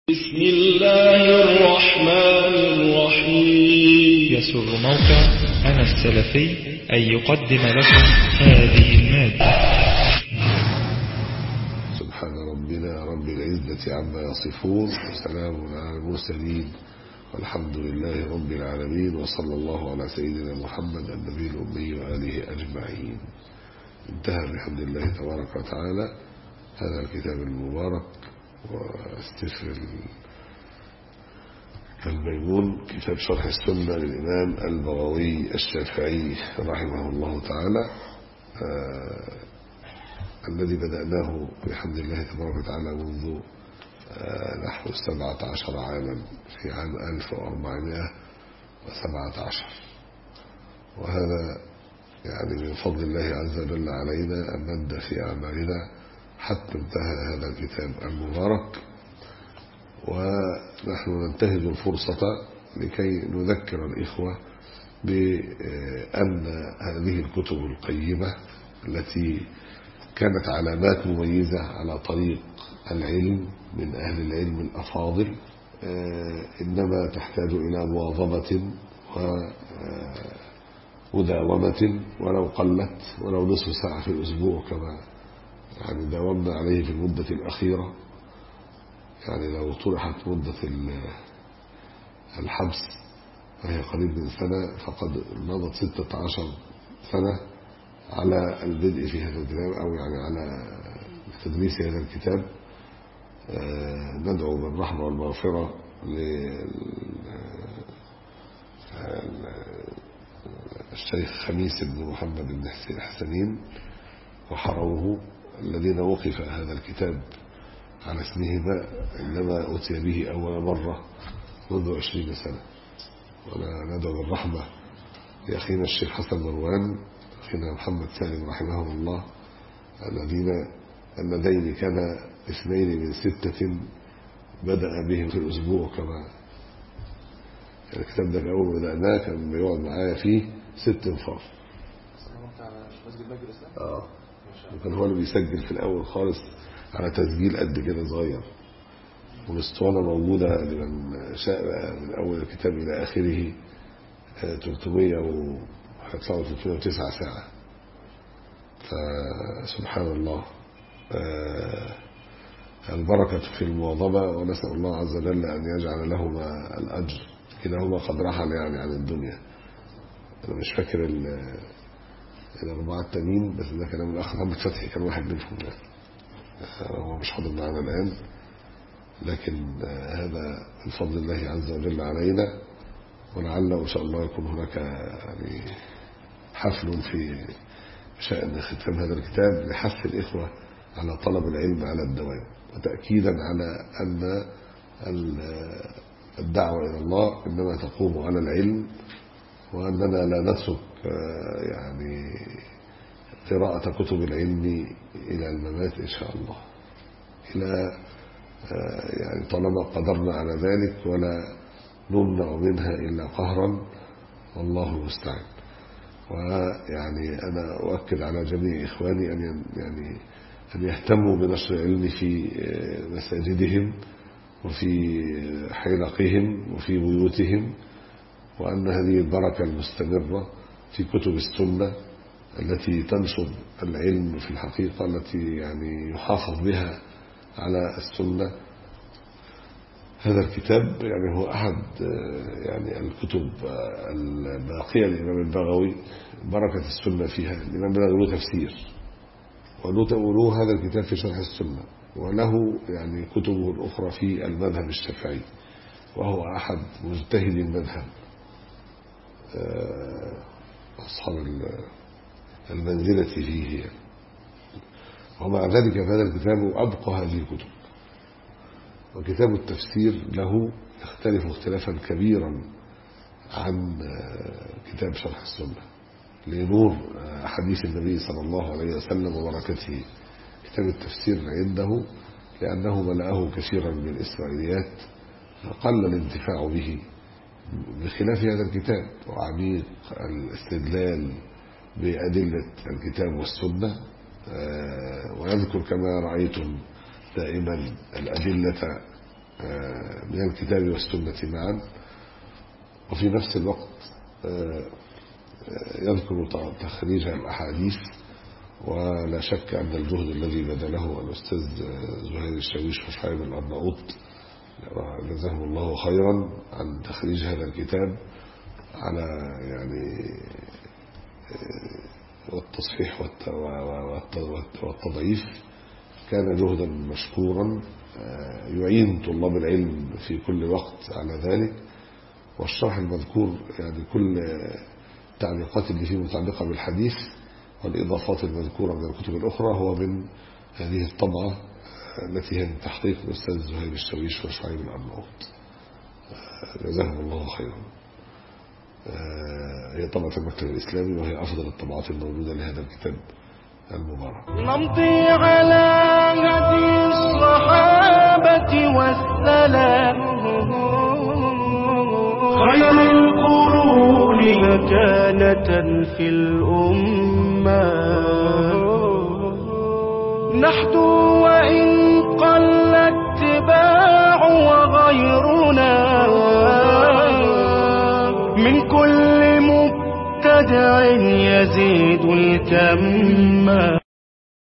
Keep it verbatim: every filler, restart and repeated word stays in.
بسم الله الرحمن الرحيم. يسر موقع أنا السلفي أن يقدم لكم هذه المادة. سبحان ربنا رب العزة عما يصفون، وسلام على المرسلين، والحمد لله رب العالمين، وصلى الله على سيدنا محمد النبي الأمي وآله أجمعين. انتهى بحمد الله تبارك وتعالى هذا الكتاب المبارك واستفر الميمون، كتاب شرح السنة للإمام البغوي الشافعي رحمه الله تعالى، آه الذي بدأناه بحمد الله تبارك وتعالى منذ آه نحو سبعة عشر عاما في عام ألف وأربعمائة وسبعة عشر، وهذا يعني من فضل الله عز وجل علينا أن مد في أعمالنا حتى انتهى هذا الكتاب المبارك. ونحن ننتهز الفرصة لكي نذكر الإخوة بأن هذه الكتب القيمة التي كانت علامات مميزة على طريق العلم من أهل العلم الأفاضل إنما تحتاج إلى مواظبة ومداومة، ولو قلت ولو نصف ساعة في الأسبوع كما يعني داومنا عليه في المدة الأخيرة. يعني لو طرحت مدة الحبس وهي قريب من سنة، فقد مضت ستة عشر سنة على البدء في هذا الكتاب، أو يعني على تدريس هذا الكتاب. ندعو بالرحمة والمغفرة للشيخ خميس بن محمد بن حسنين وحروه الذين وقف هذا الكتاب على اسمهما عندما أتي به أول مرة منذ عشرين سنة. وندعو بالرحمة لأخينا الشيخ حسن مروان، أخينا محمد سالم رحمه الله، الذين اللذين كان اثنين من ستة بدأ بهم في الأسبوع كما يعني الكتاب ده أول ما بدأناه كان بيقعد معايا فيه ست انفار. اه وكان هو اللي بيسجل في الأول خالص على تسجيل قد كده صغير، والاسطوانة موجودة لمن شاء من أول الكتاب إلى آخره ثلاثمائة وهيطلعوا ثلاثمائة وتسعة ساعة. فسبحان الله البركة في المواظبة، ونسأل الله عز وجل أن يجعل لهما الأجر. كلاهما قد رحل يعني عن الدنيا. أنا مش فاكر الأربعة التانيين، بس ده كلام الأخ محمد فتحي كان واحد منهم، هو مش حاضر معنا الآن، لكن هذا من فضل الله عز وجل علينا. ولعل إن شاء الله يكون هناك يعني حفل في شأن ختام هذا الكتاب لحث الإخوة على طلب العلم على الدوام، وتأكيدا على أن الدعوة إلى الله إنما تقوم على العلم، وأننا لا نترك يعني قراءة كتب العلم إلى الممات إن شاء الله، إلى يعني طالما قدرنا على ذلك، ولا نمنع منها إلا قهرا، والله المستعان. ويعني أنا أؤكد على جميع إخواني أن يعني أن يهتموا بنشر العلم في مساجدهم وفي حلقهم وفي بيوتهم، وأن هذه البركة المستمرة في كتب السنة التي تنشر العلم في الحقيقة، التي يعني يحافظ بها على السنة. هذا الكتاب يعني هو أحد يعني الكتب الباقية للإمام البغوي، بركة السنة فيها. الإمام البغوي له تفسير، وله هذا الكتاب في شرح السنة، وله يعني كتبه الأخرى في المذهب الشافعي، وهو أحد مجتهد المذهب أصحاب المنزلة فيه. ومع ذلك فهذا الكتاب أبقى هذه الكتب. وكتاب التفسير له يختلف اختلافا كبيرا عن كتاب شرح السنة لنور حديث النبي صلى الله عليه وسلم وبركته. كتاب التفسير عنده لأنه ملأه كثيرا من الإسرائيليات، فقل الانتفاع به، بخلاف هذا الكتاب وعميق الاستدلال بأدلة الكتاب والسنة. ويذكر كما رأيتم دائما الأدلة من الكتاب والسنة معا، وفي نفس الوقت يذكر تخريج الأحاديث. ولا شك أن الجهد الذي بذله الأستاذ زهير الشاويش وشعيب الأرناؤوط جزاهم الله خيرا عن تخريج هذا الكتاب على يعني والتصحيح والتضعيف كان جهدا مشكورا يعين طلاب العلم في كل وقت على ذلك. والشرح المذكور يعني كل التعليقات اللي فيه متعلقة بالحديث والإضافات المذكورة من الكتب الأخرى هو من هذه الطبعة التي هي من تحقيق الأستاذ زهير الشاويش وشعيب الأرناؤوط جزاهم الله خيرا. هي طبعة المكتب الإسلامي وهي أفضل الطبعات الموجودة لهذا الكتاب المبارك. نمضي على هدي الصحابة والسلام خير القرون مكانة في الأمة، نحدو وإن قل اتباع وغيرنا من كل مبتدع يزيد الكم.